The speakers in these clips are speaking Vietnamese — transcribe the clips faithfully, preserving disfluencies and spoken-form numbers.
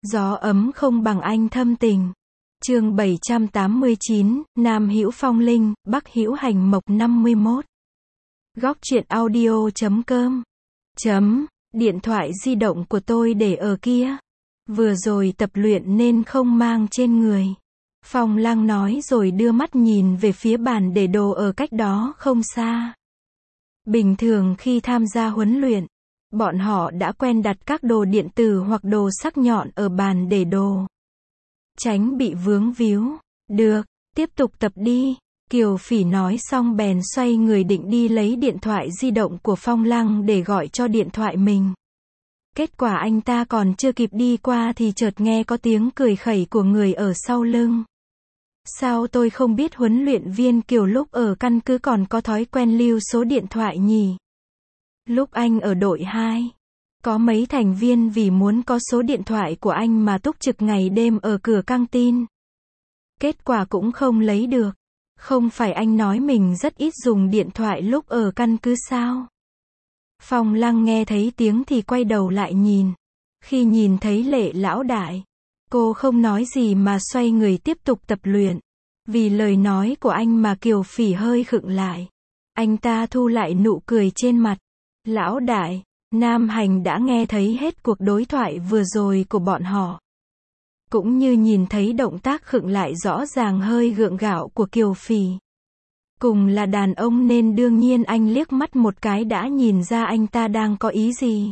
Gió ấm không bằng anh thâm tình. Chương bảy trăm tám mươi chín, Nam hữu phong linh, Bắc hữu hành mộc năm mươi mốt. Góc truyện audio chấm com. Chấm, điện thoại di động của tôi để ở kia. Vừa rồi tập luyện nên không mang trên người. Phong Lăng nói rồi đưa mắt nhìn về phía bàn để đồ ở cách đó không xa. Bình thường khi tham gia huấn luyện, bọn họ đã quen đặt các đồ điện tử hoặc đồ sắc nhọn ở bàn để đồ, tránh bị vướng víu. Được, tiếp tục tập đi. Kiều Phỉ nói xong bèn xoay người định đi lấy điện thoại di động của Phong Lăng để gọi cho điện thoại mình. Kết quả anh ta còn chưa kịp đi qua thì chợt nghe có tiếng cười khẩy của người ở sau lưng. Sao tôi không biết huấn luyện viên Kiều lúc ở căn cứ còn có thói quen lưu số điện thoại nhỉ? Lúc anh ở đội hai, có mấy thành viên vì muốn có số điện thoại của anh mà túc trực ngày đêm ở cửa căng tin. Kết quả cũng không lấy được. Không phải anh nói mình rất ít dùng điện thoại lúc ở căn cứ sao? Phong Lăng nghe thấy tiếng thì quay đầu lại nhìn. Khi nhìn thấy Lệ lão đại, cô không nói gì mà xoay người tiếp tục tập luyện. Vì lời nói của anh mà Kiều Phỉ hơi khựng lại. Anh ta thu lại nụ cười trên mặt. Lão đại, Nam Hành đã nghe thấy hết cuộc đối thoại vừa rồi của bọn họ. Cũng như nhìn thấy động tác khựng lại rõ ràng hơi gượng gạo của Kiều Phỉ. Cùng là đàn ông nên đương nhiên anh liếc mắt một cái đã nhìn ra anh ta đang có ý gì.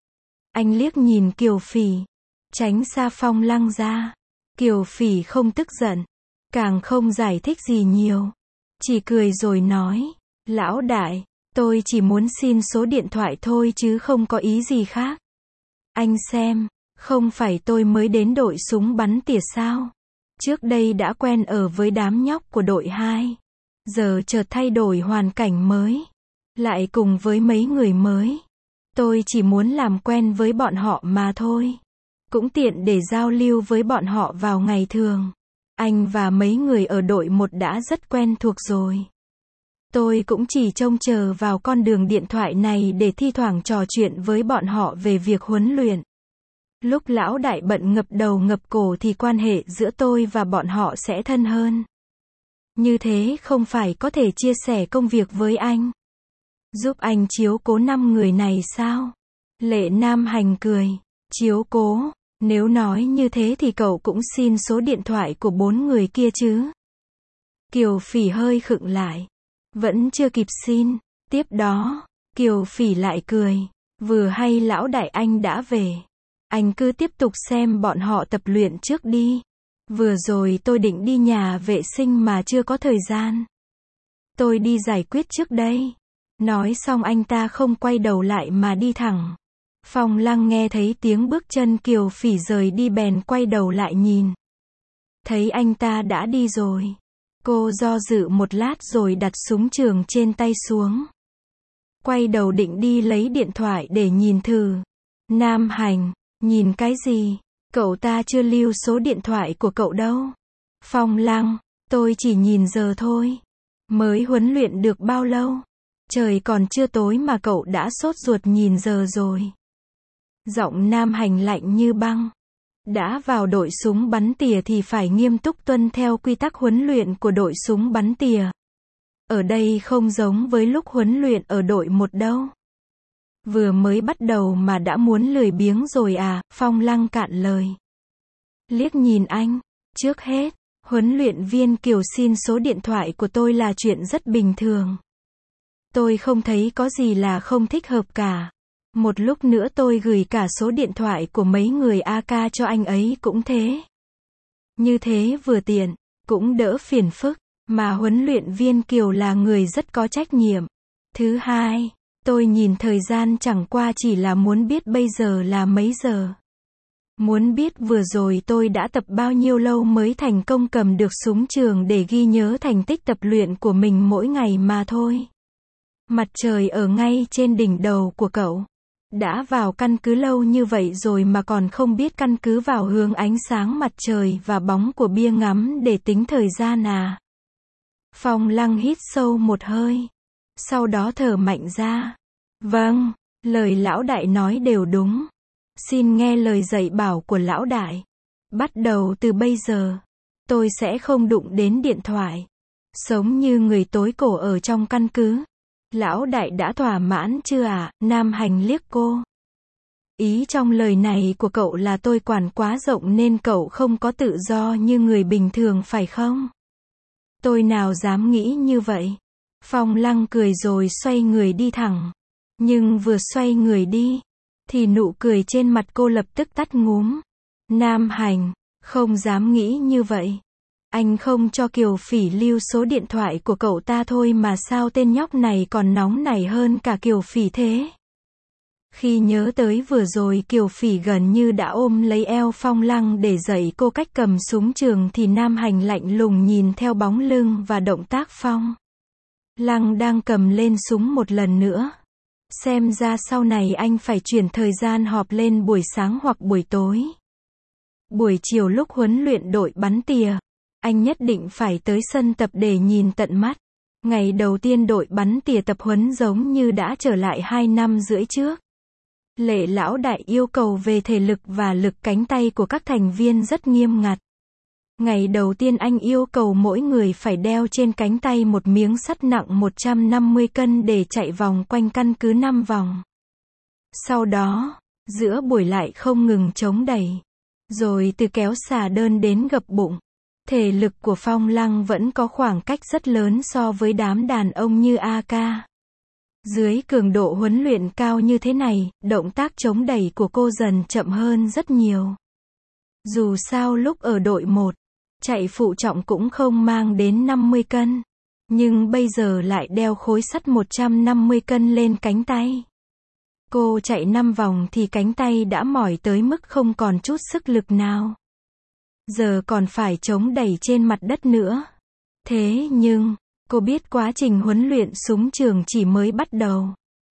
Anh liếc nhìn Kiều Phỉ, tránh xa Phong Lăng ra. Kiều Phỉ không tức giận, càng không giải thích gì nhiều. Chỉ cười rồi nói, lão đại, tôi chỉ muốn xin số điện thoại thôi chứ không có ý gì khác. Anh xem, không phải tôi mới đến đội súng bắn tỉa sao? Trước đây đã quen ở với đám nhóc của đội hai. Giờ chợt thay đổi hoàn cảnh mới. Lại cùng với mấy người mới. Tôi chỉ muốn làm quen với bọn họ mà thôi. Cũng tiện để giao lưu với bọn họ vào ngày thường. Anh và mấy người ở đội một đã rất quen thuộc rồi. Tôi cũng chỉ trông chờ vào con đường điện thoại này để thi thoảng trò chuyện với bọn họ về việc huấn luyện. Lúc lão đại bận ngập đầu ngập cổ thì quan hệ giữa tôi và bọn họ sẽ thân hơn. Như thế không phải có thể chia sẻ công việc với anh. Giúp anh chiếu cố năm người này sao? Lệ Nam Hành cười. Chiếu cố, nếu nói như thế thì cậu cũng xin số điện thoại của bốn người kia chứ? Kiều Phỉ hơi khựng lại. Vẫn chưa kịp xin. Tiếp đó, Kiều Phỉ lại cười. Vừa hay lão đại anh đã về. Anh cứ tiếp tục xem bọn họ tập luyện trước đi. Vừa rồi tôi định đi nhà vệ sinh mà chưa có thời gian. Tôi đi giải quyết trước đây. Nói xong anh ta không quay đầu lại mà đi thẳng. Phong Lăng nghe thấy tiếng bước chân Kiều Phỉ rời đi bèn quay đầu lại nhìn. Thấy anh ta đã đi rồi. Cô do dự một lát rồi đặt súng trường trên tay xuống. Quay đầu định đi lấy điện thoại để nhìn thử. Nam Hành, nhìn cái gì? Cậu ta chưa lưu số điện thoại của cậu đâu. Phong Lăng, tôi chỉ nhìn giờ thôi. Mới huấn luyện được bao lâu? Trời còn chưa tối mà cậu đã sốt ruột nhìn giờ rồi. Giọng Nam Hành lạnh như băng. Đã vào đội súng bắn tỉa thì phải nghiêm túc tuân theo quy tắc huấn luyện của đội súng bắn tỉa. Ở đây không giống với lúc huấn luyện ở đội một đâu. Vừa mới bắt đầu mà đã muốn lười biếng rồi à? Phong Lăng cạn lời. Liếc nhìn anh. Trước hết, huấn luyện viên Kiều xin số điện thoại của tôi là chuyện rất bình thường. Tôi không thấy có gì là không thích hợp cả. Một lúc nữa tôi gửi cả số điện thoại của mấy người a ca cho anh ấy cũng thế. Như thế vừa tiện, cũng đỡ phiền phức, mà huấn luyện viên Kiều là người rất có trách nhiệm. Thứ hai, tôi nhìn thời gian chẳng qua chỉ là muốn biết bây giờ là mấy giờ. Muốn biết vừa rồi tôi đã tập bao nhiêu lâu mới thành công cầm được súng trường để ghi nhớ thành tích tập luyện của mình mỗi ngày mà thôi. Mặt trời ở ngay trên đỉnh đầu của cậu. Đã vào căn cứ lâu như vậy rồi mà còn không biết căn cứ vào hướng ánh sáng mặt trời và bóng của bia ngắm để tính thời gian à? Phong Lăng hít sâu một hơi. Sau đó thở mạnh ra. Vâng, lời lão đại nói đều đúng. Xin nghe lời dạy bảo của lão đại. Bắt đầu từ bây giờ, tôi sẽ không đụng đến điện thoại. Sống như người tối cổ ở trong căn cứ. Lão đại đã thỏa mãn chưa ạ? Nam Hành liếc cô. Ý trong lời này của cậu là tôi quản quá rộng nên cậu không có tự do như người bình thường phải không? Tôi nào dám nghĩ như vậy. Phong Lăng cười rồi xoay người đi thẳng. Nhưng vừa xoay người đi, thì nụ cười trên mặt cô lập tức tắt ngúm. Nam Hành, không dám nghĩ như vậy. Anh không cho Kiều Phỉ lưu số điện thoại của cậu ta thôi mà sao tên nhóc này còn nóng nảy hơn cả Kiều Phỉ thế? Khi nhớ tới vừa rồi Kiều Phỉ gần như đã ôm lấy eo Phong Lăng để dạy cô cách cầm súng trường thì Nam Hành lạnh lùng nhìn theo bóng lưng và động tác Phong Lăng đang cầm lên súng một lần nữa. Xem ra sau này anh phải chuyển thời gian họp lên buổi sáng hoặc buổi tối. Buổi chiều lúc huấn luyện đội bắn tỉa, anh nhất định phải tới sân tập để nhìn tận mắt. Ngày đầu tiên đội bắn tỉa tập huấn giống như đã trở lại hai năm rưỡi trước. Lệ lão đại yêu cầu về thể lực và lực cánh tay của các thành viên rất nghiêm ngặt. Ngày đầu tiên anh yêu cầu mỗi người phải đeo trên cánh tay một miếng sắt nặng một trăm năm mươi cân để chạy vòng quanh căn cứ năm vòng. Sau đó, giữa buổi lại không ngừng chống đẩy. Rồi từ kéo xà đơn đến gập bụng. Thể lực của Phong Lăng vẫn có khoảng cách rất lớn so với đám đàn ông như a ca. Dưới cường độ huấn luyện cao như thế này, động tác chống đẩy của cô dần chậm hơn rất nhiều. Dù sao lúc ở đội một, chạy phụ trọng cũng không mang đến năm mươi cân. Nhưng bây giờ lại đeo khối sắt một trăm năm mươi cân lên cánh tay. Cô chạy năm vòng thì cánh tay đã mỏi tới mức không còn chút sức lực nào. Giờ còn phải chống đẩy trên mặt đất nữa. Thế nhưng, cô biết quá trình huấn luyện súng trường chỉ mới bắt đầu.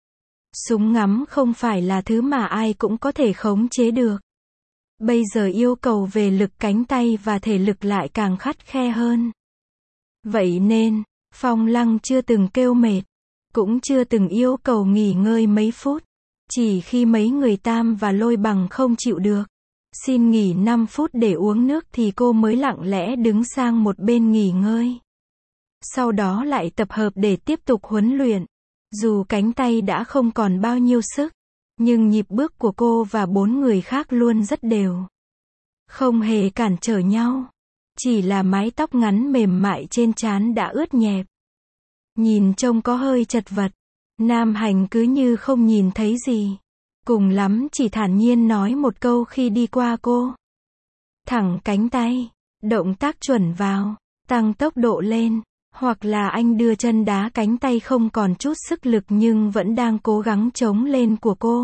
Súng ngắm không phải là thứ mà ai cũng có thể khống chế được. Bây giờ yêu cầu về lực cánh tay và thể lực lại càng khắt khe hơn. Vậy nên, Phong Lăng chưa từng kêu mệt, cũng chưa từng yêu cầu nghỉ ngơi mấy phút. Chỉ khi mấy người Tam và Lôi Bằng không chịu được, xin nghỉ năm phút để uống nước thì cô mới lặng lẽ đứng sang một bên nghỉ ngơi. Sau đó lại tập hợp để tiếp tục huấn luyện. Dù cánh tay đã không còn bao nhiêu sức, nhưng nhịp bước của cô và bốn người khác luôn rất đều. Không hề cản trở nhau. Chỉ là mái tóc ngắn mềm mại trên trán đã ướt nhẹp. Nhìn trông có hơi chật vật. Nam Hành cứ như không nhìn thấy gì. Cùng lắm chỉ thản nhiên nói một câu khi đi qua cô. Thẳng cánh tay, động tác chuẩn vào, tăng tốc độ lên. Hoặc là anh đưa chân đá cánh tay không còn chút sức lực nhưng vẫn đang cố gắng chống lên của cô.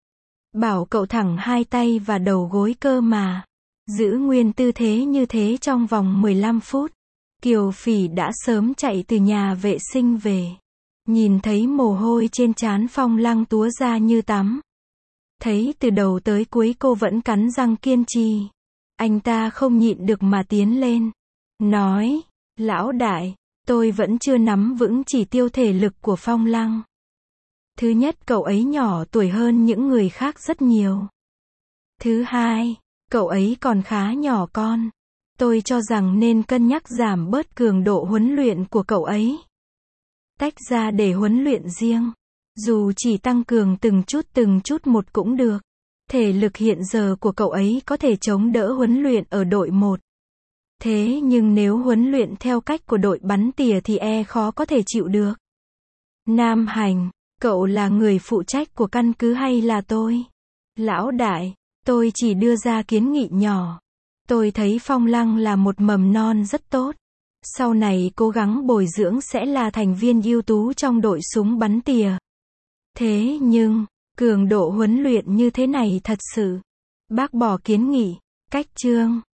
Bảo cậu thẳng hai tay và đầu gối cơ mà. Giữ nguyên tư thế như thế trong vòng mười lăm phút. Kiều Phỉ đã sớm chạy từ nhà vệ sinh về. Nhìn thấy mồ hôi trên trán Phong Lăng túa ra như tắm. Thấy từ đầu tới cuối cô vẫn cắn răng kiên trì. Anh ta không nhịn được mà tiến lên. Nói, lão đại, tôi vẫn chưa nắm vững chỉ tiêu thể lực của Phong Lăng. Thứ nhất, cậu ấy nhỏ tuổi hơn những người khác rất nhiều. Thứ hai, cậu ấy còn khá nhỏ con. Tôi cho rằng nên cân nhắc giảm bớt cường độ huấn luyện của cậu ấy. Tách ra để huấn luyện riêng. Dù chỉ tăng cường từng chút từng chút một cũng được. Thể lực hiện giờ của cậu ấy có thể chống đỡ huấn luyện ở đội một. Thế nhưng nếu huấn luyện theo cách của đội bắn tỉa thì e khó có thể chịu được. Nam Hành, cậu là người phụ trách của căn cứ hay là tôi? Lão đại, tôi chỉ đưa ra kiến nghị nhỏ. Tôi thấy Phong Lăng là một mầm non rất tốt. Sau này cố gắng bồi dưỡng sẽ là thành viên ưu tú trong đội súng bắn tỉa. Thế nhưng, cường độ huấn luyện như thế này thật sự. Bác bỏ kiến nghị, cách chương.